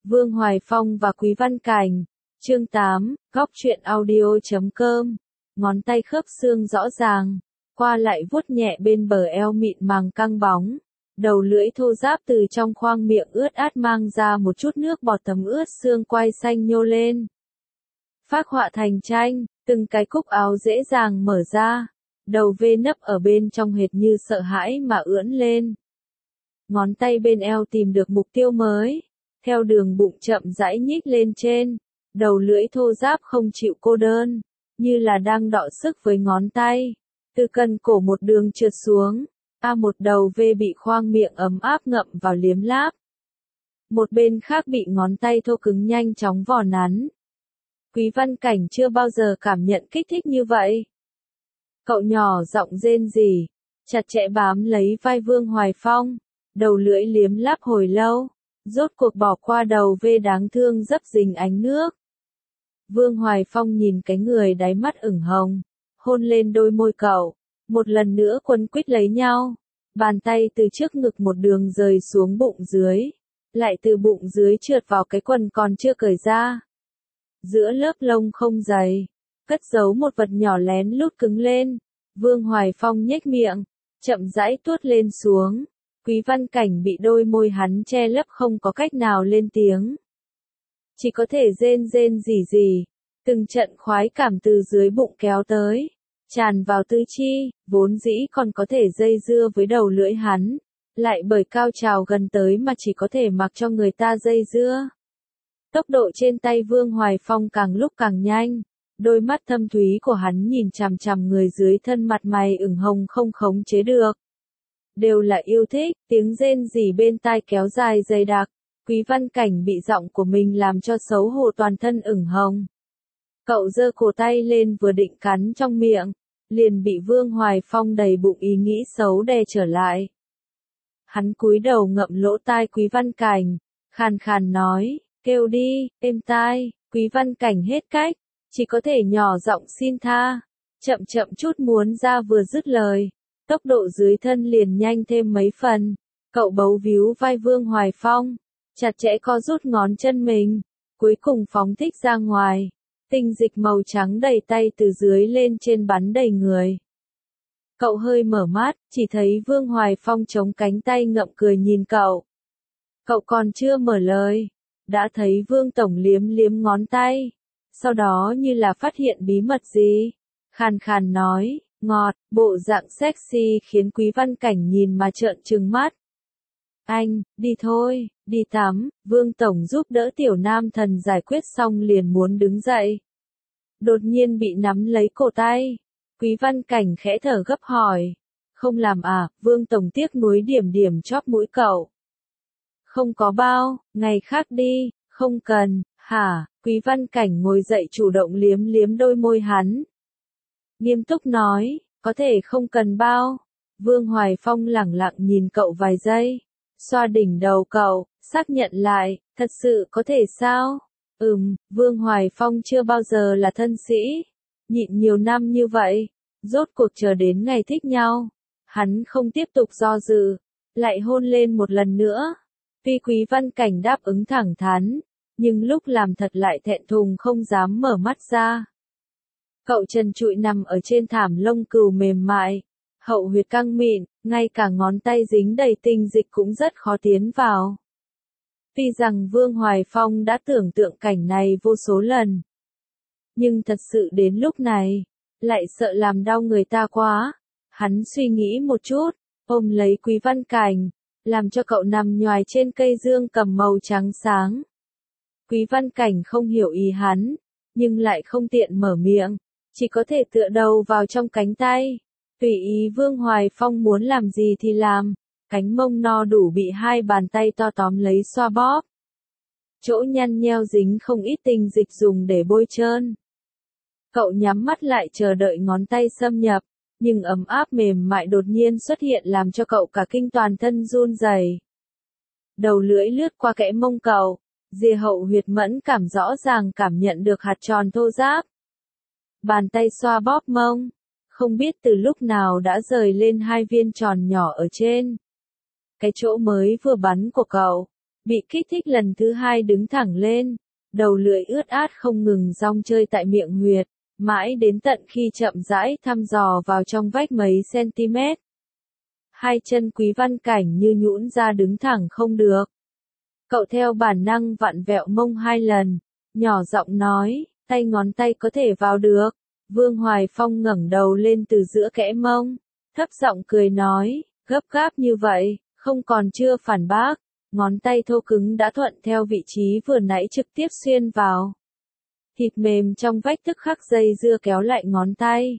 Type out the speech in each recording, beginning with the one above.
Vương Hoài Phong và Quý Văn Cảnh. Chương 8, Góc truyện audio.com. Ngón tay khớp xương rõ ràng, qua lại vuốt nhẹ bên bờ eo mịn màng căng bóng. Đầu lưỡi thô ráp từ trong khoang miệng ướt át mang ra một chút nước bọt thấm ướt xương quai xanh nhô lên. Phác họa thành tranh, từng cái cúc áo dễ dàng mở ra. Đầu vê nấp ở bên trong hệt như sợ hãi mà ưỡn lên. Ngón tay bên eo tìm được mục tiêu mới. Theo đường bụng chậm rãi nhích lên trên. Đầu lưỡi thô ráp không chịu cô đơn. Như là đang đọ sức với ngón tay. Từ cần cổ một đường trượt xuống. Một đầu vê bị khoang miệng ấm áp ngậm vào liếm láp. Một bên khác bị ngón tay thô cứng nhanh chóng vò nắn. Quý Văn Cảnh chưa bao giờ cảm nhận kích thích như vậy. Cậu nhỏ giọng rên rỉ, chặt chẽ bám lấy vai Vương Hoài Phong, đầu lưỡi liếm láp hồi lâu, rốt cuộc bỏ qua đầu vê đáng thương dấp dính ánh nước. Vương Hoài Phong nhìn cái người đáy mắt ửng hồng, hôn lên đôi môi cậu, một lần nữa quấn quýt lấy nhau, bàn tay từ trước ngực một đường rời xuống bụng dưới, lại từ bụng dưới trượt vào cái quần còn chưa cởi ra. Giữa lớp lông không dày, cất giấu một vật nhỏ lén lút cứng lên. Vương Hoài Phong nhếch miệng, chậm rãi tuốt lên xuống. Quý Văn Cảnh bị đôi môi hắn che lấp không có cách nào lên tiếng. Chỉ có thể rên rỉ. Từng trận khoái cảm từ dưới bụng kéo tới, tràn vào tứ chi, vốn dĩ còn có thể dây dưa với đầu lưỡi hắn. Lại bởi cao trào gần tới mà chỉ có thể mặc cho người ta dây dưa. Tốc độ trên tay Vương Hoài Phong càng lúc càng nhanh. Đôi mắt thâm thúy của hắn nhìn chằm chằm người dưới thân mặt mày ửng hồng không khống chế được. Đều là yêu thích, tiếng rên rỉ bên tai kéo dài dày đặc. Quý Văn Cảnh bị giọng của mình làm cho xấu hổ toàn thân ửng hồng. Cậu giơ cổ tay lên vừa định cắn trong miệng, liền bị Vương Hoài Phong đầy bụng ý nghĩ xấu đè trở lại. Hắn cúi đầu ngậm lỗ tai Quý Văn Cảnh, khàn khàn nói, kêu đi, êm tai. Quý Văn Cảnh hết cách, chỉ có thể nhỏ giọng xin tha, chậm chút muốn ra vừa dứt lời, tốc độ dưới thân liền nhanh thêm mấy phần. Cậu bấu víu vai Vương Hoài Phong, chặt chẽ co rút ngón chân mình, cuối cùng phóng thích ra ngoài, tinh dịch màu trắng đầy tay từ dưới lên trên bắn đầy người. Cậu hơi mở mắt, chỉ thấy Vương Hoài Phong chống cánh tay ngậm cười nhìn cậu. Cậu còn chưa mở lời, đã thấy Vương Tổng liếm ngón tay. Sau đó như là phát hiện bí mật gì, khàn khàn nói, ngọt, bộ dạng sexy khiến Quý Văn Cảnh nhìn mà trợn trừng mắt. Anh, đi thôi, đi tắm. Vương Tổng giúp đỡ tiểu nam thần giải quyết xong liền muốn đứng dậy. Đột nhiên bị nắm lấy cổ tay. Quý Văn Cảnh khẽ thở gấp hỏi, không làm à? Vương Tổng tiếc nuối điểm chóp mũi cậu. Không có bao, ngày khác đi. Không cần, hả? Quý Văn Cảnh ngồi dậy chủ động liếm đôi môi hắn. Nghiêm túc nói, có thể không cần bao. Vương Hoài Phong lẳng lặng nhìn cậu vài giây, xoa đỉnh đầu cậu, xác nhận lại, thật sự có thể sao? Vương Hoài Phong chưa bao giờ là thân sĩ, nhịn nhiều năm như vậy, rốt cuộc chờ đến ngày thích nhau. Hắn không tiếp tục do dự, lại hôn lên một lần nữa. Tuy Quý Văn Cảnh đáp ứng thẳng thắn, nhưng lúc làm thật lại thẹn thùng không dám mở mắt ra. Cậu trần trụi nằm ở trên thảm lông cừu mềm mại, hậu huyệt căng mịn, ngay cả ngón tay dính đầy tinh dịch cũng rất khó tiến vào. Tuy rằng Vương Hoài Phong đã tưởng tượng cảnh này vô số lần, nhưng thật sự đến lúc này, lại sợ làm đau người ta quá. Hắn suy nghĩ một chút, ôm lấy Quý Văn Cảnh, làm cho cậu nằm nhoài trên cây dương cầm màu trắng sáng. Quý Văn Cảnh không hiểu ý hắn, nhưng lại không tiện mở miệng, chỉ có thể tựa đầu vào trong cánh tay. Tùy ý Vương Hoài Phong muốn làm gì thì làm, cánh mông no đủ bị hai bàn tay to tóm lấy xoa bóp. Chỗ nhăn nheo dính không ít tinh dịch dùng để bôi trơn. Cậu nhắm mắt lại chờ đợi ngón tay xâm nhập, nhưng ấm áp mềm mại đột nhiên xuất hiện làm cho cậu cả kinh toàn thân run rẩy. Đầu lưỡi lướt qua kẽ mông cậu, rìa hậu huyệt mẫn cảm rõ ràng cảm nhận được hạt tròn thô ráp. Bàn tay xoa bóp mông, không biết từ lúc nào đã rời lên hai viên tròn nhỏ ở trên. Cái chỗ mới vừa bắn của cậu, Bị kích thích lần thứ hai đứng thẳng lên, đầu lưỡi ướt át không ngừng dong chơi tại miệng huyệt, mãi đến tận khi chậm rãi thăm dò vào trong vách mấy cm. Hai chân Quý Văn Cảnh như nhũn ra đứng thẳng không được. Cậu theo bản năng vặn vẹo mông 2 lần, nhỏ giọng nói, ngón tay có thể vào được. Vương Hoài Phong ngẩng đầu lên từ giữa kẽ mông, thấp giọng cười nói, gấp gáp như vậy, không còn chưa phản bác, ngón tay thô cứng đã thuận theo vị trí vừa nãy trực tiếp xuyên vào. Thịt mềm trong vách tức khắc dây dưa kéo lại ngón tay.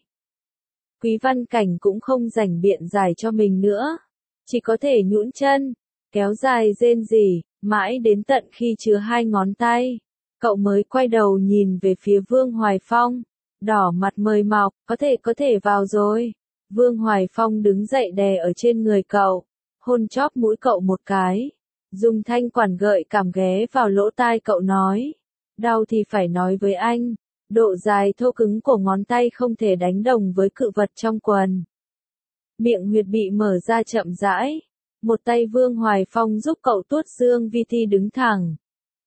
Quý Văn Cảnh cũng không rảnh biện giải cho mình nữa, chỉ có thể nhũn chân, kéo dài rên rỉ, mãi đến tận khi chứa 2 ngón tay, cậu mới quay đầu nhìn về phía Vương Hoài Phong, đỏ mặt mời mọc, có thể vào rồi. Vương Hoài Phong đứng dậy đè ở trên người cậu, hôn chóp mũi cậu một cái, dùng thanh quản gợi cảm ghé vào lỗ tai cậu nói, đau thì phải nói với anh. Độ dài thô cứng của ngón tay không thể đánh đồng với cự vật trong quần. Miệng huyệt bị mở ra chậm rãi. Một tay Vương Hoài Phong giúp cậu tuốt xương vi thi đứng thẳng.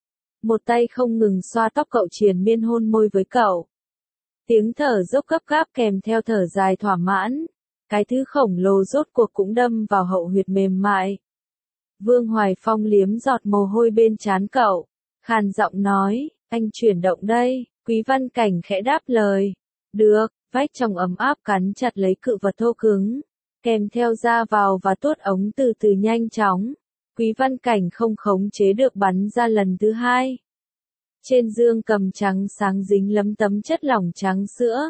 Một tay không ngừng xoa tóc cậu triền miên hôn môi với cậu. Tiếng thở dốc gấp gáp kèm theo thở dài thỏa mãn. Cái thứ khổng lồ rốt cuộc cũng đâm vào hậu huyệt mềm mại. Vương Hoài Phong liếm giọt mồ hôi bên trán cậu. Khàn giọng nói, anh chuyển động đây. Quý Văn Cảnh khẽ đáp lời. Được, vách trong ấm áp cắn chặt lấy cự vật thô cứng. Kèm theo ra vào và tuốt ống từ từ nhanh chóng. Quý Văn Cảnh không khống chế được bắn ra lần thứ hai. Trên dương cầm trắng sáng dính lấm tấm chất lỏng trắng sữa.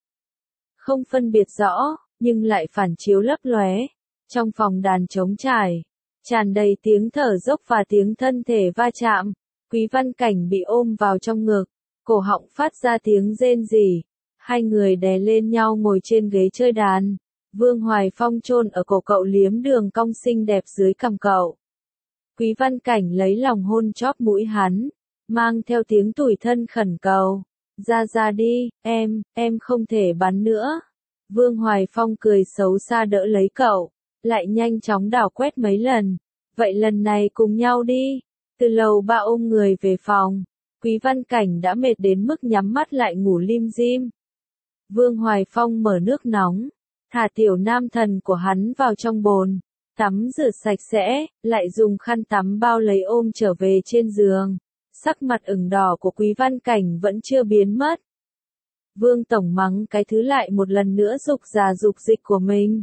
Không phân biệt rõ, nhưng lại phản chiếu lấp lóe. Trong phòng đàn trống trải, tràn đầy tiếng thở dốc và tiếng thân thể va chạm. Quý Văn Cảnh bị ôm vào trong ngực. Cổ họng phát ra tiếng rên rỉ. Hai người đè lên nhau ngồi trên ghế chơi đàn. Vương Hoài Phong chôn ở cổ cậu liếm đường cong xinh đẹp dưới cằm cậu. Quý Văn Cảnh lấy lòng hôn chóp mũi hắn, mang theo tiếng tủi thân khẩn cầu. Ra đi, em không thể bắn nữa. Vương Hoài Phong cười xấu xa đỡ lấy cậu, lại nhanh chóng đảo quét mấy lần. Vậy lần này cùng nhau đi. Từ lầu 3 ôm người về phòng. Quý Văn Cảnh đã mệt đến mức nhắm mắt lại ngủ lim dim. Vương Hoài Phong mở nước nóng, thả tiểu nam thần của hắn vào trong bồn, tắm rửa sạch sẽ, lại dùng khăn tắm bao lấy ôm trở về trên giường. Sắc mặt ửng đỏ của Quý Văn Cảnh vẫn chưa biến mất. Vương tổng mắng cái thứ lại một lần nữa dục già dục dịch của mình.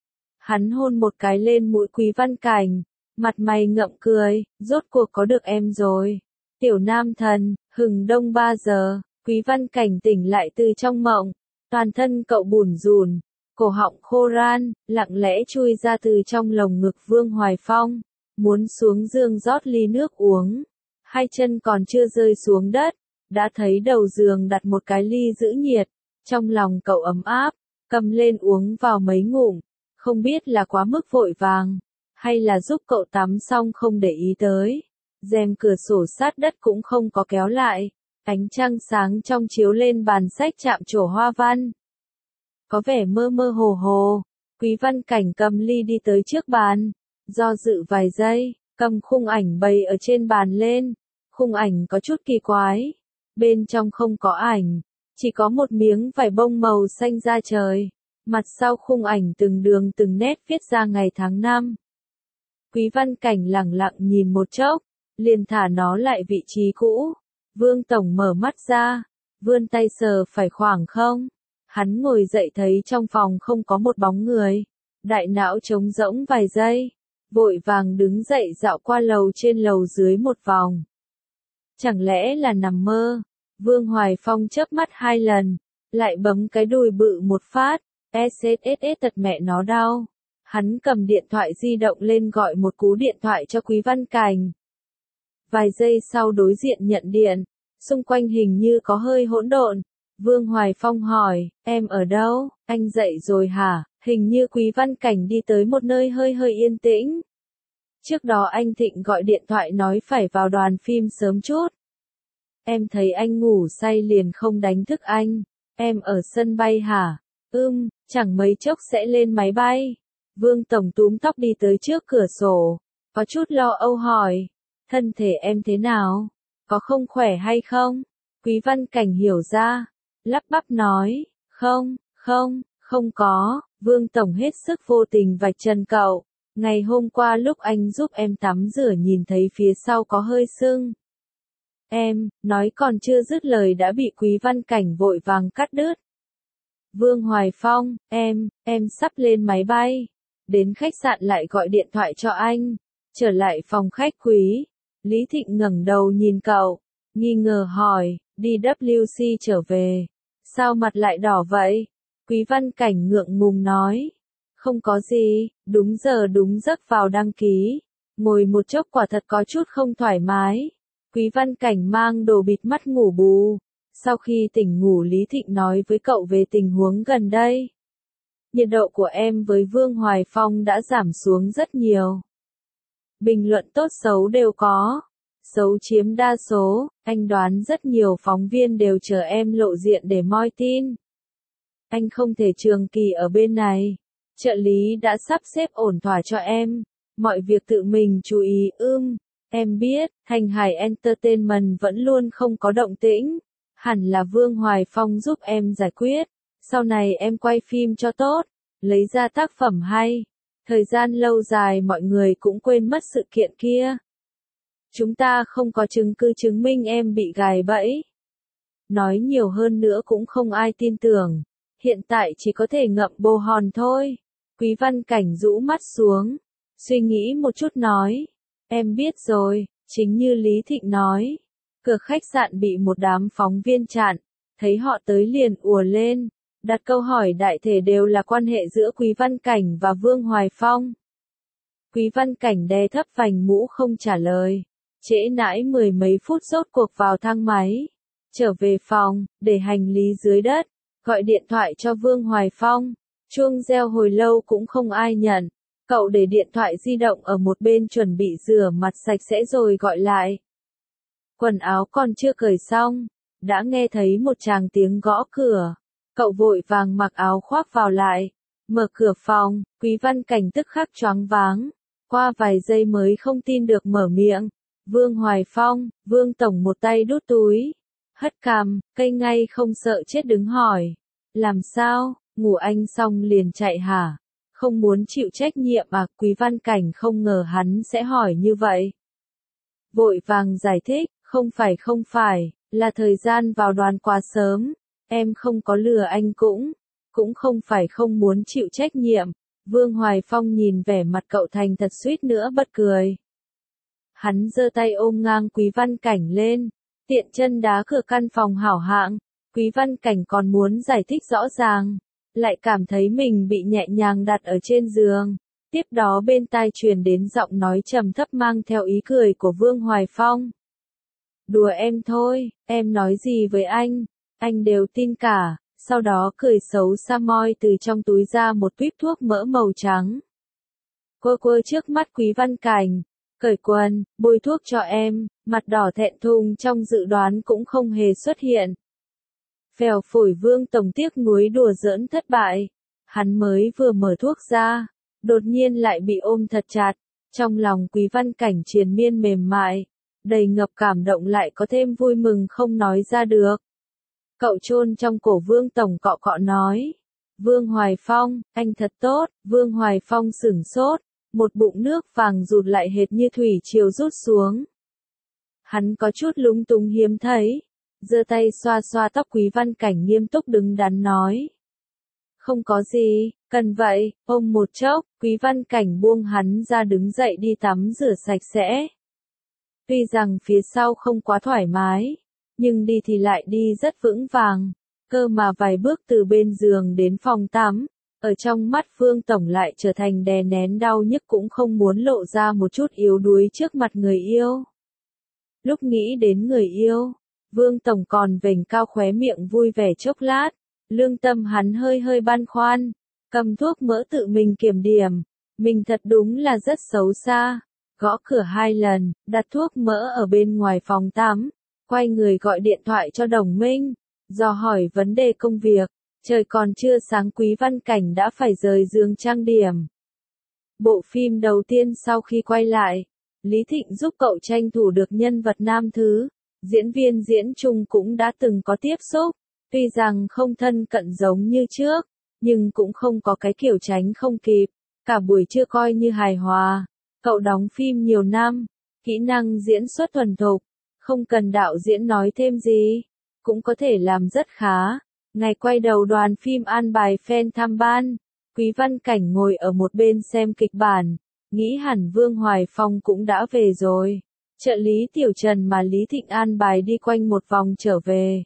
Hắn hôn một cái lên mũi Quý Văn Cảnh, mặt mày ngậm cười, rốt cuộc có được em rồi. Tiểu nam thần, hừng đông 3 giờ, Quý Văn Cảnh tỉnh lại từ trong mộng, toàn thân cậu bủn rủn, cổ họng khô ran, lặng lẽ chui ra từ trong lồng ngực Vương Hoài Phong, muốn xuống giường rót ly nước uống. Hai chân còn chưa rơi xuống đất, đã thấy đầu giường đặt một cái ly giữ nhiệt, trong lòng cậu ấm áp, cầm lên uống vào mấy ngụm, không biết là quá mức vội vàng, hay là giúp cậu tắm xong không để ý tới. Rèm cửa sổ sát đất cũng không có kéo lại, ánh trăng sáng trong chiếu lên bàn sách chạm trổ hoa văn. Có vẻ mơ mơ hồ hồ, Quý Văn Cảnh cầm ly đi tới trước bàn, do dự vài giây, cầm khung ảnh bày ở trên bàn lên. Khung ảnh có chút kỳ quái, bên trong không có ảnh, chỉ có một miếng vải bông màu xanh da trời. Mặt sau khung ảnh từng đường từng nét viết ra ngày tháng năm. Quý Văn Cảnh lẳng lặng nhìn một chốc, liền thả nó lại vị trí cũ. Vương tổng mở mắt ra, vươn tay sờ phải khoảng không. Hắn ngồi dậy thấy trong phòng không có một bóng người. Đại não trống rỗng vài giây, vội vàng đứng dậy dạo qua lầu trên lầu dưới một vòng. Chẳng lẽ là nằm mơ? Vương Hoài Phong chớp mắt 2 lần, lại bấm cái đùi bự một phát. SSS tật mẹ nó đau. Hắn cầm điện thoại di động lên gọi một cú điện thoại cho Quý Văn Cảnh. Vài giây sau đối diện nhận điện, xung quanh hình như có hơi hỗn độn. Vương Hoài Phong hỏi, em ở đâu, anh dậy rồi hả? Hình như Quý Văn Cảnh đi tới một nơi hơi yên tĩnh. Trước đó anh Thịnh gọi điện thoại nói phải vào đoàn phim sớm chút. Em thấy anh ngủ say liền không đánh thức anh. Em ở sân bay hả? Chẳng mấy chốc sẽ lên máy bay. Vương tổng túm tóc đi tới trước cửa sổ, có chút lo âu hỏi. thân thể em thế nào? Có không khỏe hay không? Quý Văn Cảnh hiểu ra, lắp bắp nói, không có, Vương Tổng hết sức vô tình vạch trần cậu. Ngày hôm qua lúc anh giúp em tắm rửa nhìn thấy phía sau có hơi sưng. Em, nói còn chưa dứt lời đã bị Quý Văn Cảnh vội vàng cắt đứt. Vương Hoài Phong, em sắp lên máy bay. Đến khách sạn lại gọi điện thoại cho anh. Trở lại phòng khách quý. Lý Thịnh ngẩng đầu nhìn cậu, nghi ngờ hỏi, đi WC trở về. Sao mặt lại đỏ vậy? Quý Văn Cảnh ngượng ngùng nói. Không có gì, đúng giờ đúng giấc vào đăng ký. Ngồi một chốc quả thật có chút không thoải mái. Quý Văn Cảnh mang đồ bịt mắt ngủ bù. Sau khi tỉnh ngủ Lý Thịnh nói với cậu về tình huống gần đây. Nhiệt độ của em với Vương Hoài Phong đã giảm xuống rất nhiều. Bình luận tốt xấu đều có. Xấu chiếm đa số, anh đoán rất nhiều phóng viên đều chờ em lộ diện để moi tin. Anh không thể trường kỳ ở bên này. Trợ lý đã sắp xếp ổn thỏa cho em. Mọi việc tự mình chú ý. Em biết, Thành Hải Entertainment vẫn luôn không có động tĩnh. Hẳn là Vương Hoài Phong giúp em giải quyết. Sau này em quay phim cho tốt, lấy ra tác phẩm hay. Thời gian lâu dài mọi người cũng quên mất sự kiện kia. Chúng ta không có chứng cứ chứng minh em bị gài bẫy. Nói nhiều hơn nữa cũng không ai tin tưởng. Hiện tại chỉ có thể ngậm bồ hòn thôi. Quý Văn Cảnh rũ mắt xuống. Suy nghĩ một chút nói. Em biết rồi, chính như Lý Thịnh nói. Cửa khách sạn bị một đám phóng viên chặn. Thấy họ tới liền ùa lên. Đặt câu hỏi đại thể đều là quan hệ giữa Quý Văn Cảnh và Vương Hoài Phong. Quý Văn Cảnh đè thấp vành mũ không trả lời. Trễ nãi mười mấy phút rốt cuộc vào thang máy. Trở về phòng, để hành lý dưới đất. Gọi điện thoại cho Vương Hoài Phong. Chuông reo hồi lâu cũng không ai nhận. Cậu để điện thoại di động ở một bên chuẩn bị rửa mặt sạch sẽ rồi gọi lại. Quần áo còn chưa cởi xong. Đã nghe thấy một tràng tiếng gõ cửa. Cậu vội vàng mặc áo khoác vào lại. Mở cửa phòng, Quý Văn Cảnh tức khắc choáng váng. Qua vài giây mới không tin được mở miệng. Vương Hoài Phong, Vương Tổng một tay đút túi. Hất cằm, cây ngay không sợ chết đứng hỏi. Làm sao, ngủ anh xong liền chạy hả? Không muốn chịu trách nhiệm à? Quý Văn Cảnh không ngờ hắn sẽ hỏi như vậy. Vội vàng giải thích, không phải, là thời gian vào đoàn quá sớm. Em không có lừa anh cũng không phải không muốn chịu trách nhiệm. Vương Hoài Phong nhìn vẻ mặt cậu thành thật suýt nữa bật cười. Hắn giơ tay ôm ngang Quý Văn Cảnh lên, tiện chân đá cửa căn phòng hảo hạng. Quý Văn Cảnh còn muốn giải thích rõ ràng, lại cảm thấy mình bị nhẹ nhàng đặt ở trên giường. Tiếp đó bên tai truyền đến giọng nói trầm thấp mang theo ý cười của Vương Hoài Phong. Đùa em thôi, em nói gì với anh đều tin cả. Sau đó cười xấu xa moi từ trong túi ra một tuýp thuốc mỡ màu trắng. Quơ trước mắt Quý Văn Cảnh, cởi quần, bôi thuốc cho em, mặt đỏ thẹn thùng trong dự đoán cũng không hề xuất hiện. Phèo phổi Vương Tổng tiếc nuối đùa giỡn thất bại. Hắn mới vừa mở thuốc ra, đột nhiên lại bị ôm thật chặt. Trong lòng Quý Văn Cảnh triền miên mềm mại, đầy ngập cảm động lại có thêm vui mừng không nói ra được. Cậu chôn trong cổ Vương Tổng cọ cọ nói. Vương Hoài Phong, anh thật tốt. Vương Hoài Phong sửng sốt, một bụng nước vàng rụt lại hệt như thủy triều rút xuống. Hắn có chút lúng túng hiếm thấy, giơ tay xoa xoa tóc Quý Văn Cảnh nghiêm túc đứng đắn nói. Không có gì, cần vậy, ôm một chốc, Quý Văn Cảnh buông hắn ra đứng dậy đi tắm rửa sạch sẽ. Tuy rằng phía sau không quá thoải mái, nhưng đi thì lại đi rất vững vàng, cơ mà vài bước từ bên giường đến phòng tắm, ở trong mắt Vương Tổng lại trở thành đè nén đau nhức cũng không muốn lộ ra một chút yếu đuối trước mặt người yêu. Lúc nghĩ đến người yêu, Vương Tổng còn vểnh cao khóe miệng vui vẻ chốc lát, lương tâm hắn hơi hơi băn khoăn, cầm thuốc mỡ tự mình kiểm điểm, mình thật đúng là rất xấu xa, gõ cửa 2 lần, đặt thuốc mỡ ở bên ngoài phòng tắm, quay người gọi điện thoại cho Đồng Minh, dò hỏi vấn đề công việc, trời còn chưa sáng Quý Văn Cảnh đã phải rời giường trang điểm. Bộ phim đầu tiên sau khi quay lại, Lý Thịnh giúp cậu tranh thủ được nhân vật nam thứ. Diễn viên diễn chung cũng đã từng có tiếp xúc. Tuy rằng không thân cận giống như trước, nhưng cũng không có cái kiểu tránh không kịp. Cả buổi trưa coi như hài hòa. Cậu đóng phim nhiều năm, kỹ năng diễn xuất thuần thục, không cần đạo diễn nói thêm gì, cũng có thể làm rất khá. Ngày quay đầu đoàn phim an bài fan tham ban, Quý Văn Cảnh ngồi ở một bên xem kịch bản, nghĩ hẳn Vương Hoài Phong cũng đã về rồi. Trợ lý Tiểu Trần mà Lý Thịnh an bài đi quanh một vòng trở về.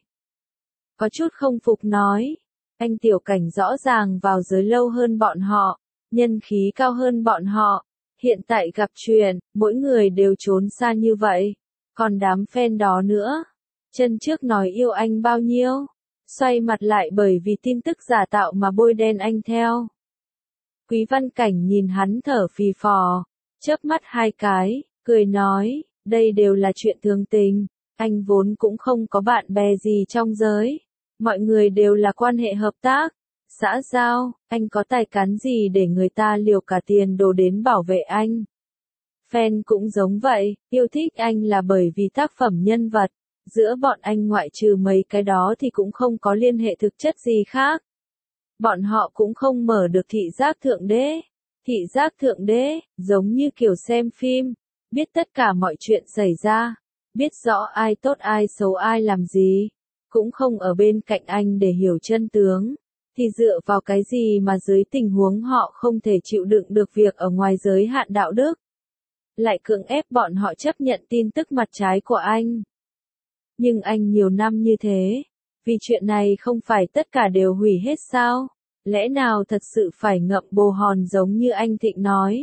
Có chút không phục nói, anh Tiểu Cảnh rõ ràng vào giới lâu hơn bọn họ, nhân khí cao hơn bọn họ. Hiện tại gặp chuyện, mỗi người đều trốn xa như vậy. Còn đám fan đó nữa. Chân trước nói yêu anh bao nhiêu. Xoay mặt lại bởi vì tin tức giả tạo mà bôi đen anh theo. Quý Văn Cảnh nhìn hắn thở phì phò. Chớp mắt hai cái, cười nói, đây đều là chuyện thường tình. Anh vốn cũng không có bạn bè gì trong giới. Mọi người đều là quan hệ hợp tác. Xã giao, anh có tài cán gì để người ta liều cả tiền đồ đến bảo vệ anh? Fan cũng giống vậy, yêu thích anh là bởi vì tác phẩm nhân vật. Giữa bọn anh ngoại trừ mấy cái đó thì cũng không có liên hệ thực chất gì khác. Bọn họ cũng không mở được thị giác thượng đế. Thị giác thượng đế, giống như kiểu xem phim, biết tất cả mọi chuyện xảy ra, biết rõ ai tốt ai xấu ai làm gì, cũng không ở bên cạnh anh để hiểu chân tướng. Thì dựa vào cái gì mà dưới tình huống họ không thể chịu đựng được việc ở ngoài giới hạn đạo đức, lại cưỡng ép bọn họ chấp nhận tin tức mặt trái của anh. Nhưng anh nhiều năm như thế, vì chuyện này không phải tất cả đều hủy hết sao? Lẽ nào thật sự phải ngậm bồ hòn giống như anh Thịnh nói?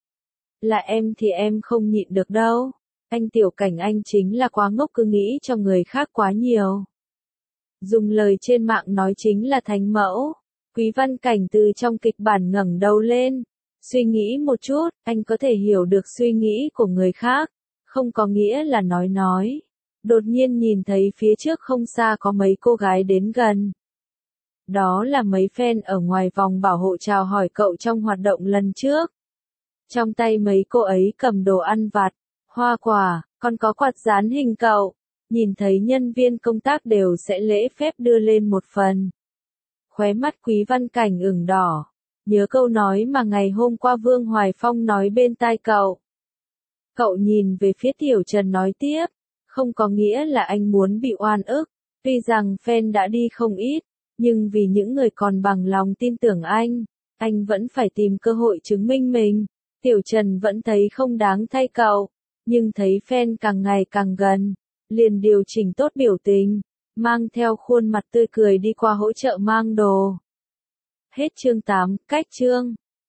Là em thì em không nhịn được đâu. Anh Tiểu Cảnh anh chính là quá ngốc, cứ nghĩ cho người khác quá nhiều. Dùng lời trên mạng nói chính là thánh mẫu. Quý Văn Cảnh từ trong kịch bản ngẩng đầu lên. Suy nghĩ một chút, anh có thể hiểu được suy nghĩ của người khác. Không có nghĩa là nói. Đột nhiên nhìn thấy phía trước không xa có mấy cô gái đến gần. Đó là mấy fan ở ngoài vòng bảo hộ chào hỏi cậu trong hoạt động lần trước. Trong tay mấy cô ấy cầm đồ ăn vặt, hoa quả, còn có quạt dán hình cậu. Nhìn thấy nhân viên công tác đều sẽ lễ phép đưa lên một phần. Khóe mắt Quý Văn Cảnh ửng đỏ. Nhớ câu nói mà ngày hôm qua Vương Hoài Phong nói bên tai cậu. Cậu nhìn về phía Tiểu Trần nói tiếp. Không có nghĩa là anh muốn bị oan ức. Tuy rằng fan đã đi không ít, nhưng vì những người còn bằng lòng tin tưởng anh vẫn phải tìm cơ hội chứng minh mình. Tiểu Trần vẫn thấy không đáng thay cậu, nhưng thấy fan càng ngày càng gần, liền điều chỉnh tốt biểu tình, mang theo khuôn mặt tươi cười đi qua hỗ trợ mang đồ. Hết chương 8, cách chương.